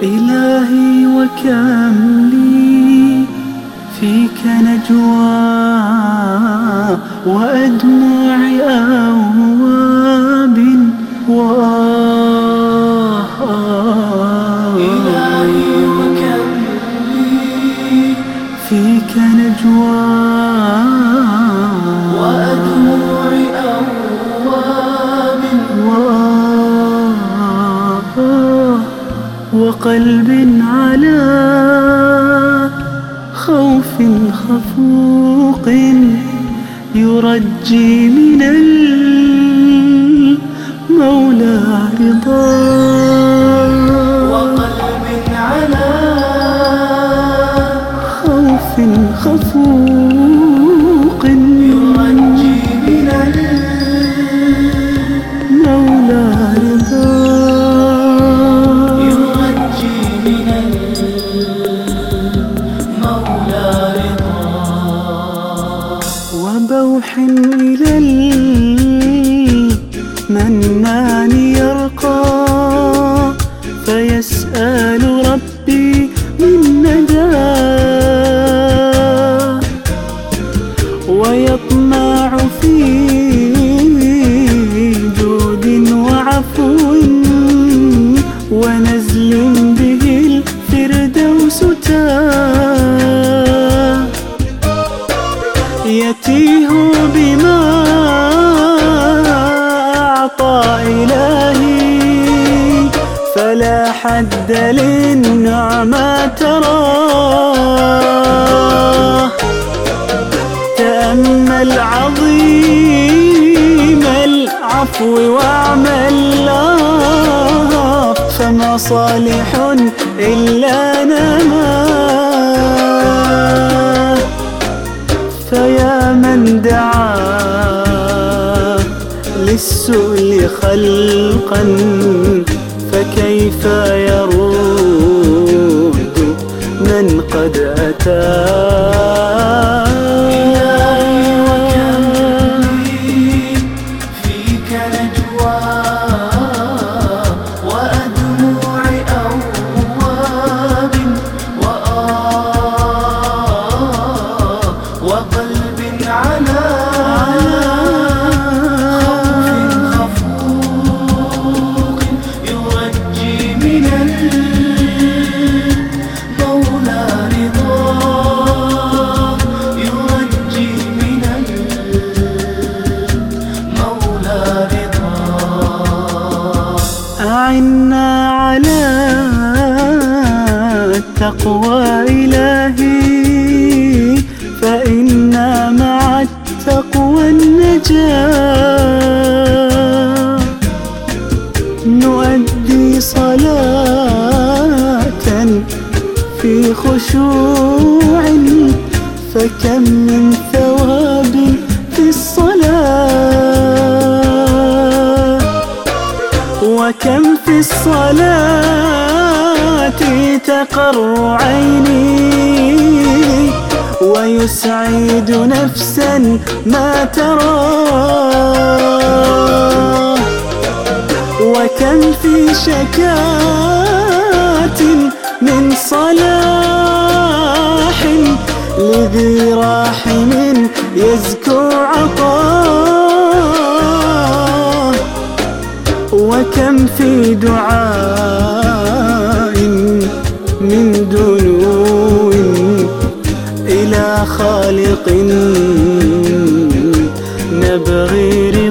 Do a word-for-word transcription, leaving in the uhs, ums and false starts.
إلهي وكم لي فيك نجوى وأدمع أواب وآه. إلهي وكم لي فيك نجوى وأدمع أواب وآه. وقلب على خوف خفوق يرجي من المولى رضا. وقلب على خوف خفوق يرجي من المولى رضا. يرجي من المولى رضا. وبوح إلى المنان يرقى فيسأل ربي من نداه ويطمع في جود وعفو ونزل به الفردوس تاه. يتيه بما أعطى إلهي فلا حد للنعمى تراه. تأمل عظيم العفو واعمل فما صالح إلا نماه. فيا من دعا للسؤل خلقا فكيف يرد من قد أتاه. إلهي وكم لي فيك نجوى وأدمع أواب وآه. وقلب على خوف خفوق يرجي من المولى رضا. يرجي من المولى رضا. أعنا على التقوى إلهي فإن مع التقوى النجاة. نؤدي صلاة في خشوع فكم من ثواب في الصلاة. وكم في الصلاة تقر عيني ويسعد نفسا ما تراه. وكم في شكاة من صلاح لذي راحم يزكو عطاه. وكم في دعاء من دنو إلى خالق نبغي